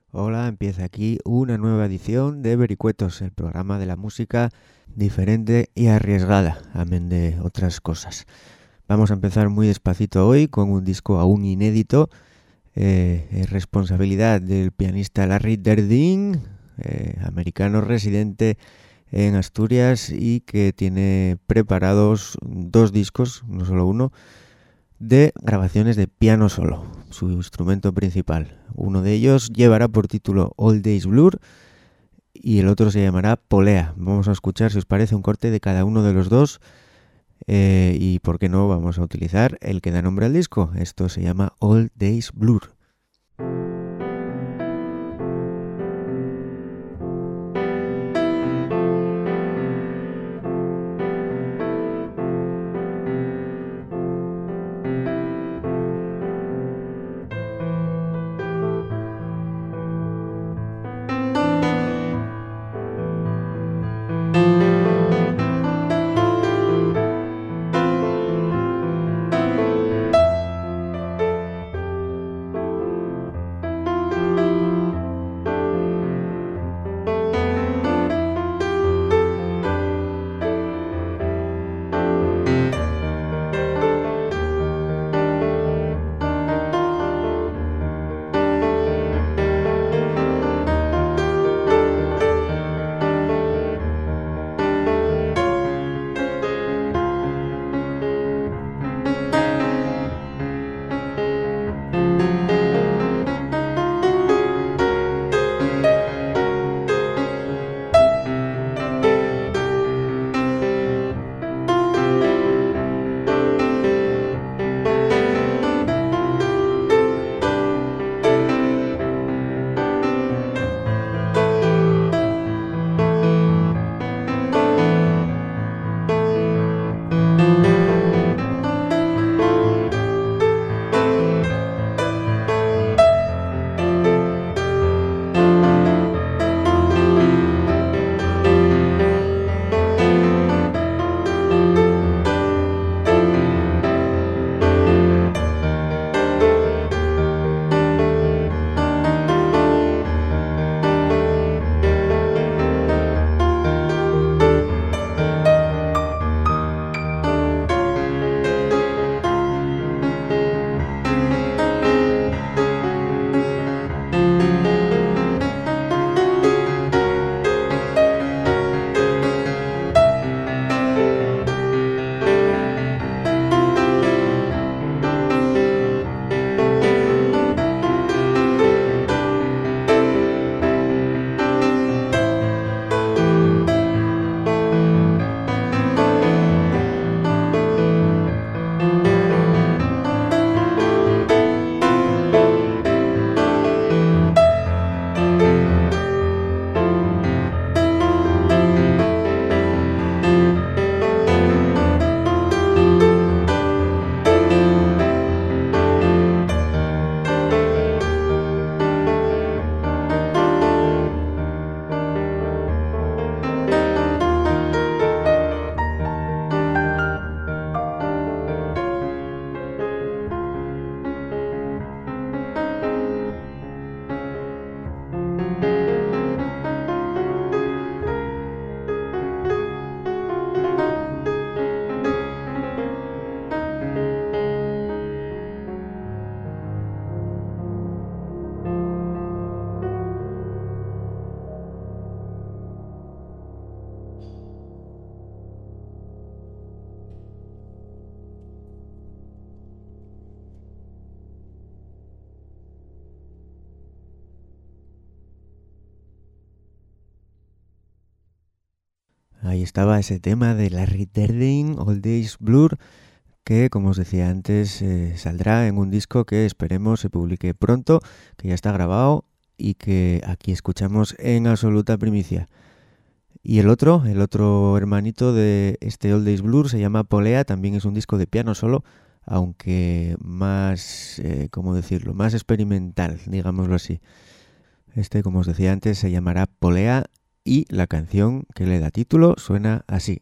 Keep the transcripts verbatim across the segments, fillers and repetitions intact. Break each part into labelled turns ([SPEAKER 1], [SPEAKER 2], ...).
[SPEAKER 1] Hola, empieza aquí una nueva edición de Vericuetos, el programa de la música diferente y arriesgada, amén de otras cosas. Vamos a empezar muy despacito hoy con un disco aún inédito, eh, es responsabilidad del pianista Larry Derding, eh, americano residente en Asturias y que tiene preparados dos discos, no solo uno, de grabaciones de piano solo, su instrumento principal. Uno de ellos llevará por título All Days Blur y el otro se llamará Polea. Vamos a escuchar, si os parece, un corte de cada uno de los dos eh, y, por qué no, vamos a utilizar el que da nombre al disco. Esto se llama All Days Blur. Ahí estaba ese tema de Larry Derding, All Days Blur, que, como os decía antes, eh, saldrá en un disco que esperemos se publique pronto, que ya está grabado y que aquí escuchamos en absoluta primicia. Y el otro, el otro hermanito de este All Days Blur se llama Polea, también es un disco de piano solo, aunque más, eh, ¿cómo decirlo?, más experimental, digámoslo así. Este, como os decía antes, se llamará Polea y la canción que le da título suena así.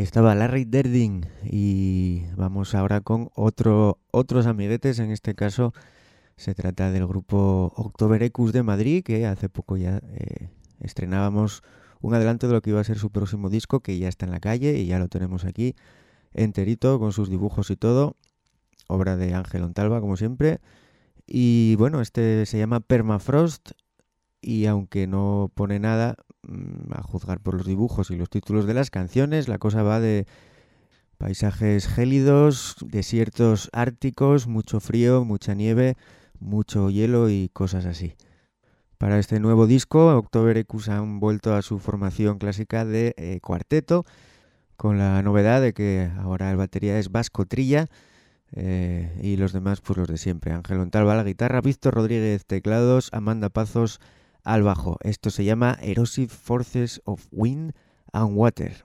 [SPEAKER 1] estaba Larry Derding y vamos ahora con otro, otros amiguetes. En este caso se trata del grupo October Ecus de Madrid, que hace poco ya eh, estrenábamos un adelanto de lo que iba a ser su próximo disco, que ya está en la calle y ya lo tenemos aquí enterito con sus dibujos y todo, obra de Ángel Ontalva como siempre. Y bueno, este se llama Permafrost y aunque no pone nada, a juzgar por los dibujos y los títulos de las canciones, la cosa va de paisajes gélidos, desiertos árticos, mucho frío, mucha nieve, mucho hielo y cosas así. Para este nuevo disco, October Ecus han vuelto a su formación clásica de eh, cuarteto, con la novedad de que ahora el batería es Vasco Trilla, eh, y los demás pues los de siempre. Ángel Ontalva a la guitarra, Víctor Rodríguez teclados, Amanda Pazos al bajo. Esto se llama Erosive Forces of Wind and Water.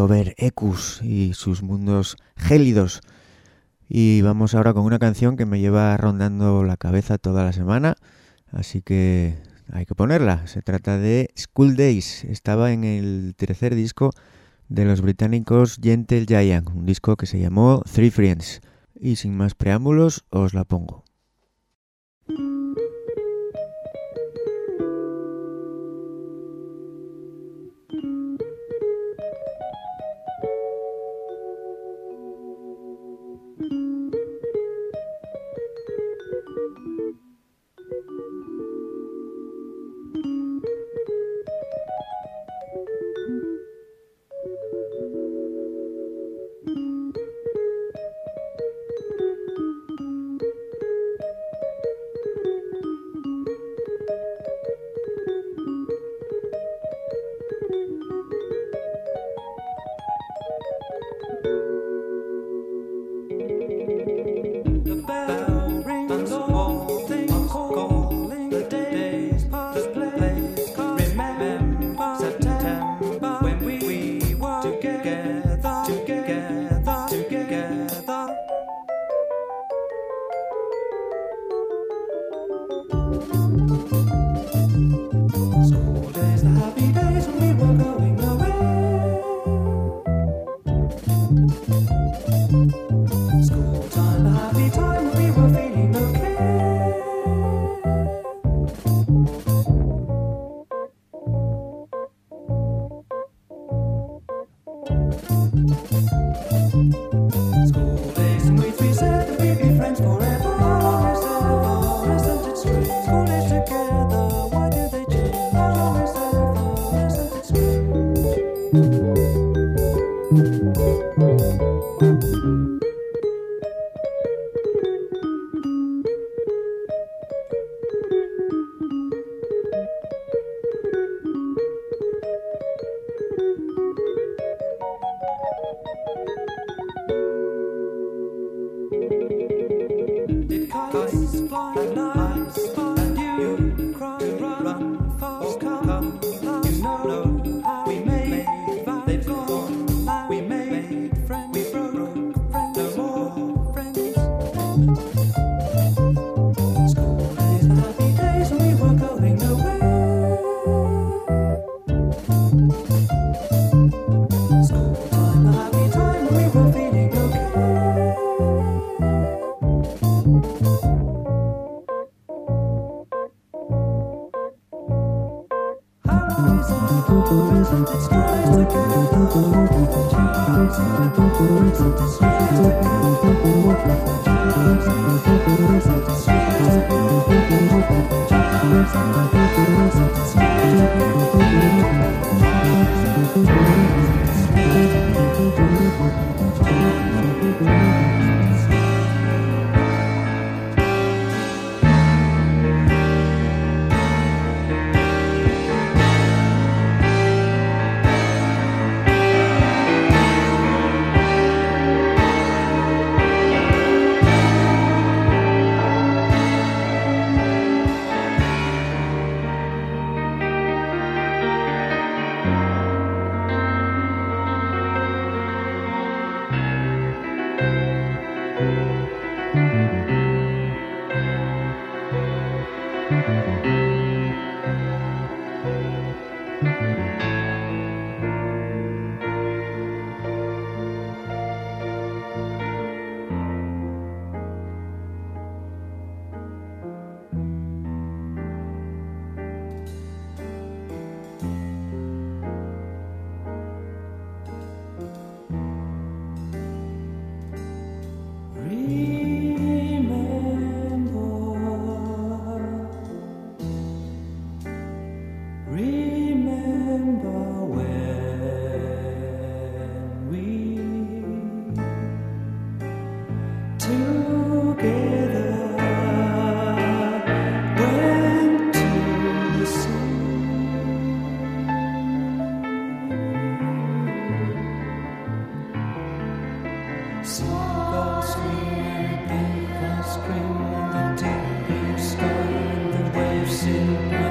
[SPEAKER 1] Robert Ekus y sus mundos gélidos. Y vamos ahora con una canción que me lleva rondando la cabeza toda la semana, así que hay que ponerla. Se trata de School Days. Estaba en el tercer disco de los británicos Gentle Giant, un disco que se llamó Three Friends. Y sin más preámbulos, os la pongo.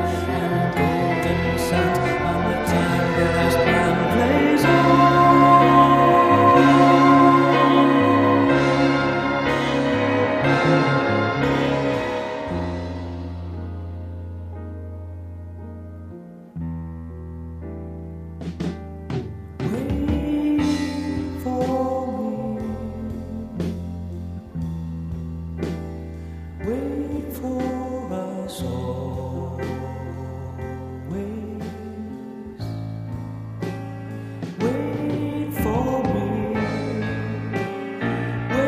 [SPEAKER 2] Golden sand on the time, but as brown plays on.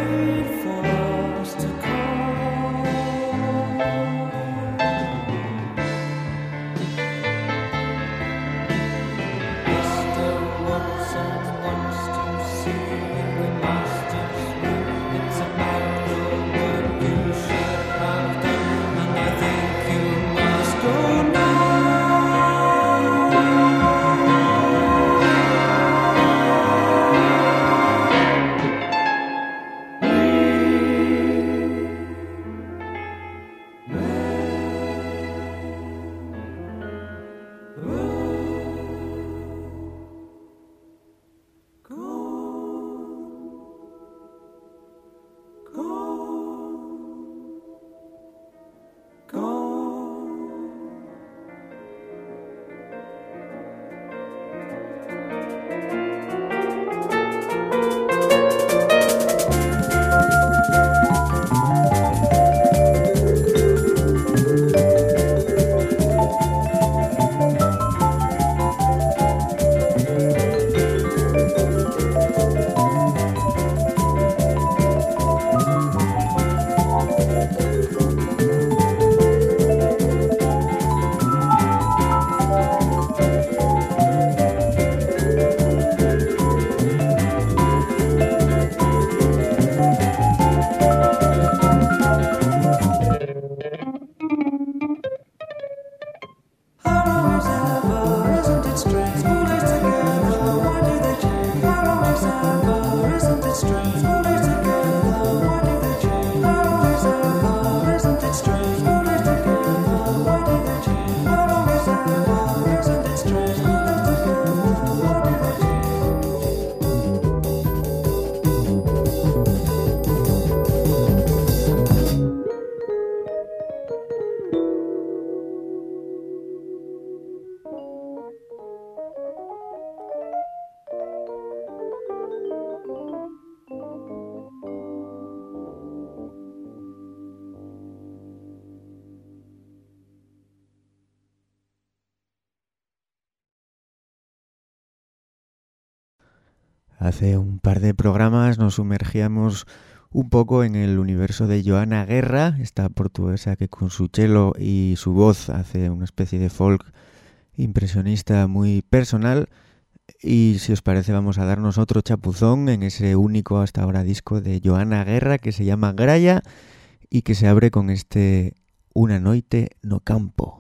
[SPEAKER 1] Hace un par de programas nos sumergíamos un poco en el universo de Joana Guerra, esta portuguesa que con su cello y su voz hace una especie de folk impresionista muy personal. Y si os parece vamos a darnos otro chapuzón en ese único hasta ahora disco de Joana Guerra que se llama Gralla y que se abre con este Una noite no campo.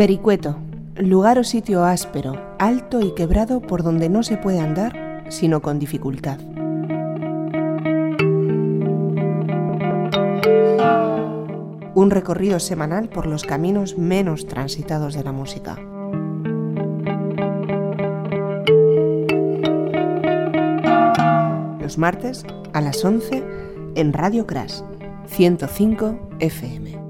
[SPEAKER 2] Vericueto, lugar o sitio áspero, alto y quebrado por donde no se puede andar sino con dificultad. Un recorrido semanal por los caminos menos transitados de la música. Los martes a las once en Radio Crash, ciento cinco F M.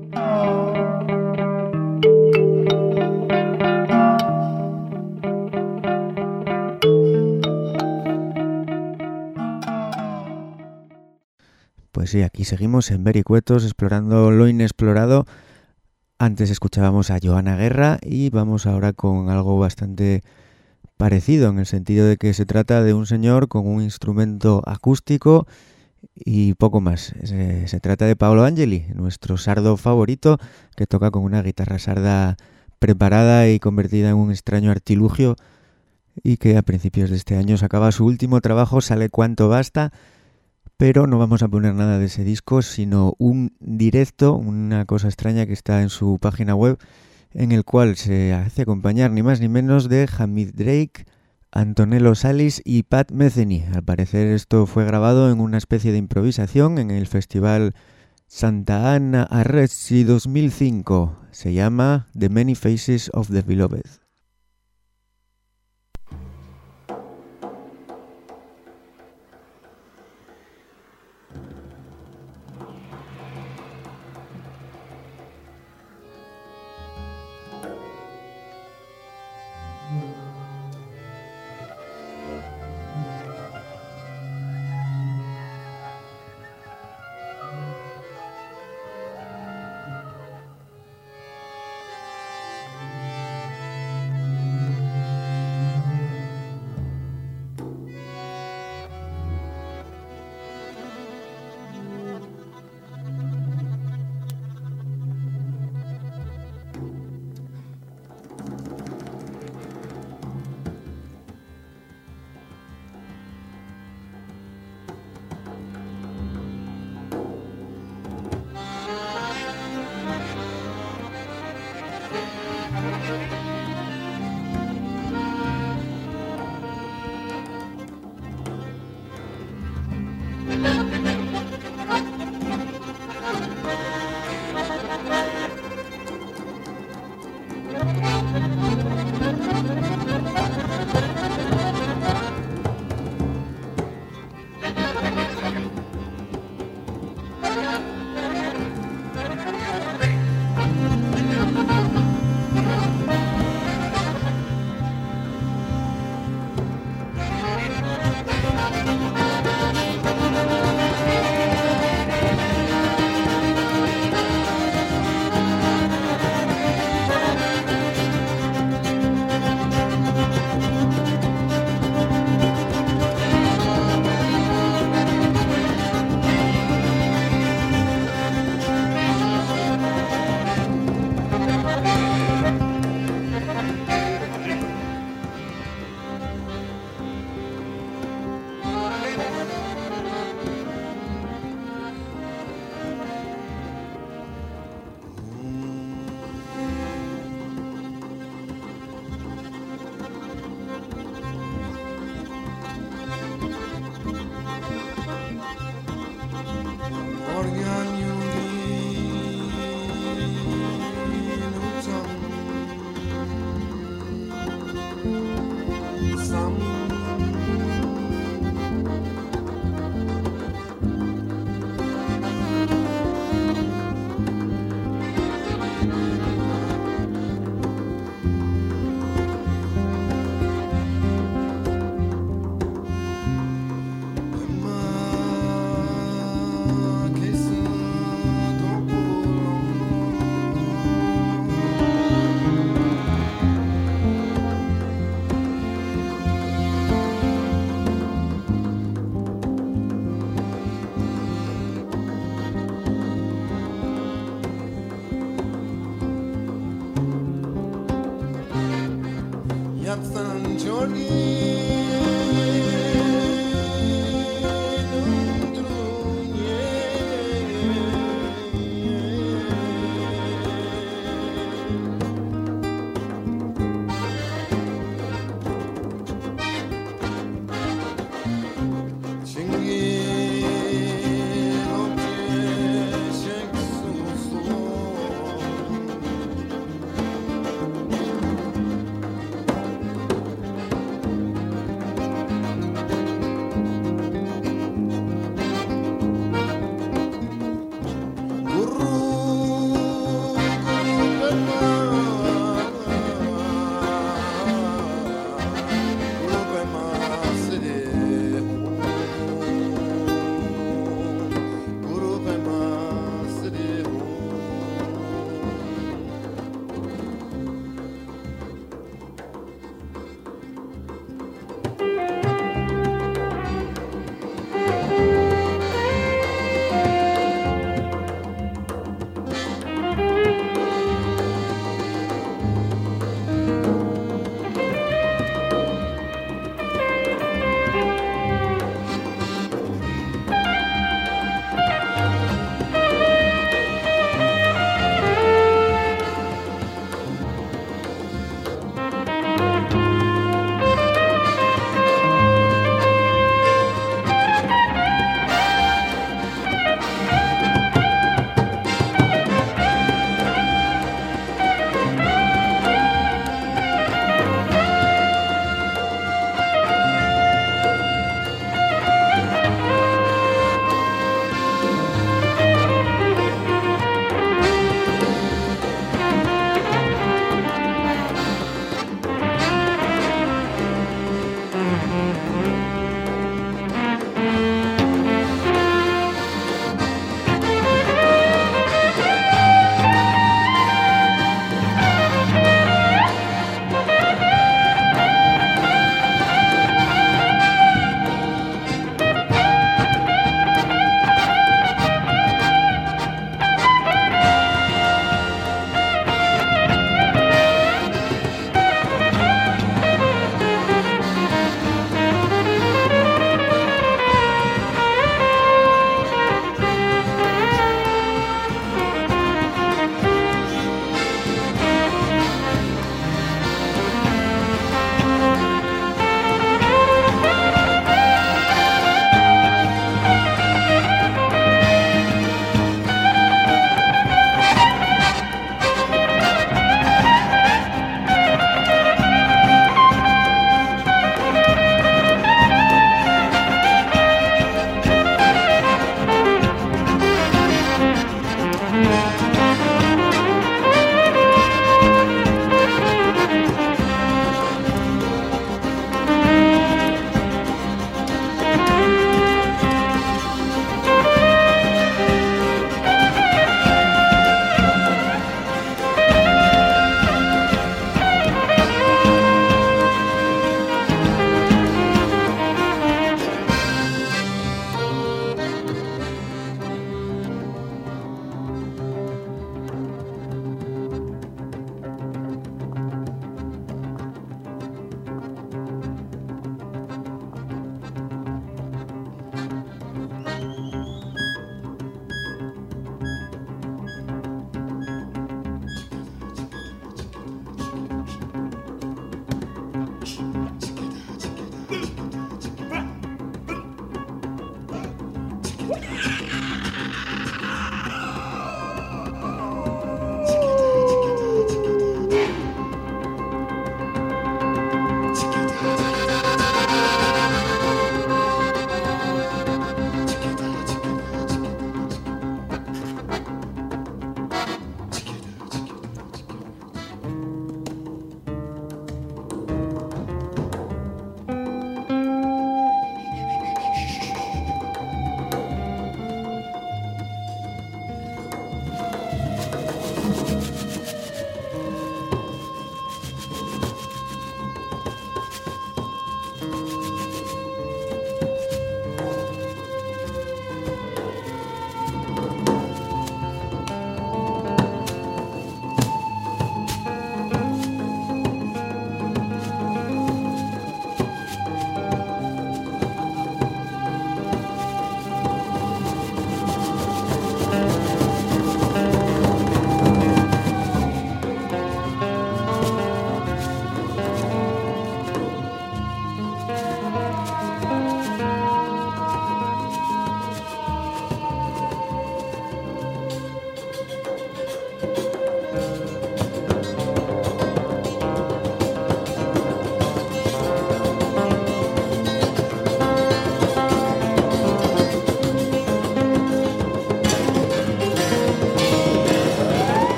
[SPEAKER 1] Pues sí, aquí seguimos en Vericuetos explorando lo inexplorado. Antes escuchábamos a Joana Guerra y vamos ahora con algo bastante parecido, en el sentido de que se trata de un señor con un instrumento acústico y poco más. Se, se trata de Paolo Angeli, nuestro sardo favorito, que toca con una guitarra sarda preparada y convertida en un extraño artilugio, y que a principios de este año sacaba su último trabajo, Sale Quanto Basta. Pero no vamos a poner nada de ese disco, sino un directo, una cosa extraña que está en su página web, en el cual se hace acompañar ni más ni menos de Hamid Drake, Antonello Salis y Pat Metheny. Al parecer esto fue grabado en una especie de improvisación en el festival Santa Anna Arezzi dos mil cinco. Se llama The Many Faces of the Beloved.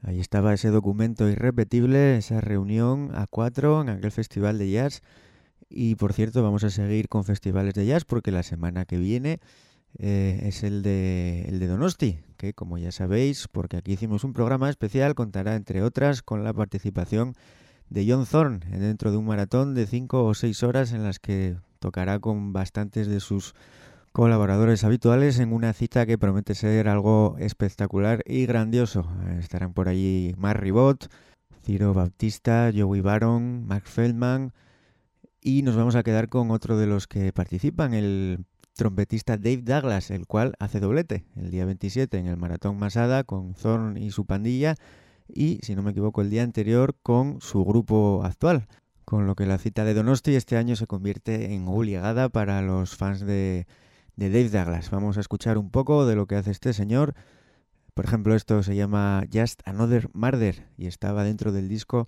[SPEAKER 1] Ahí estaba ese documento irrepetible, esa reunión a cuatro en aquel festival de jazz. Y por cierto, vamos a seguir con festivales de jazz porque la semana que viene eh, es el de, el de Donosti, que como ya sabéis, porque aquí hicimos un programa especial, contará entre otras con la participación de John Thorne dentro de un maratón de cinco o seis horas en las que tocará con bastantes de sus colaboradores habituales en una cita que promete ser algo espectacular y grandioso. Estarán por allí Mark Ribot, Ciro Bautista, Joey Baron, Mark Feldman, y nos vamos a quedar con otro de los que participan, el trompetista Dave Douglas, el cual hace doblete el día veintisiete en el Maratón Masada con Thorne y su pandilla, y si no me equivoco el día anterior con su grupo actual, con lo que la cita de Donosti este año se convierte en obligada para los fans de de Dave Douglas. Vamos a escuchar un poco de lo que hace este señor. Por ejemplo, esto se llama Just Another Murder y estaba dentro del disco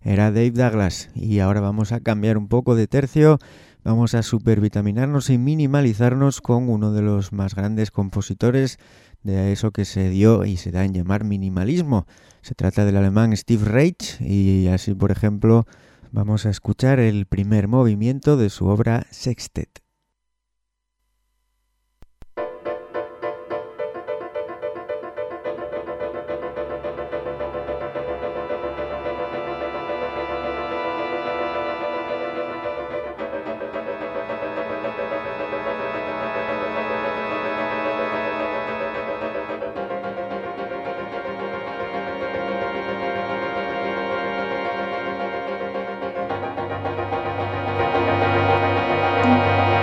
[SPEAKER 1] era Dave Douglas. Y ahora vamos a cambiar un poco de tercio, vamos a supervitaminarnos y minimalizarnos con uno de los más grandes compositores de eso que se dio y se da en llamar minimalismo. Se trata del alemán Steve Reich, y así, por ejemplo, vamos a escuchar el primer movimiento de su obra Sextet. Thank you.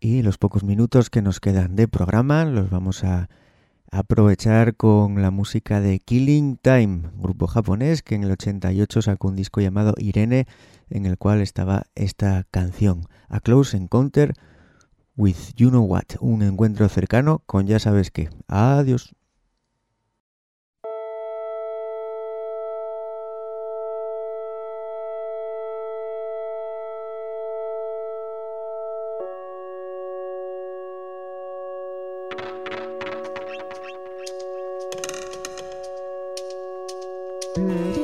[SPEAKER 1] Y los pocos minutos que nos quedan de programa los vamos a aprovechar con la música de Killing Time, grupo japonés que en el ochenta y ocho sacó un disco llamado Irene, en el cual estaba esta canción, A Close Encounter with You Know What, un encuentro cercano con ya sabes qué. Adiós. Mm-hmm.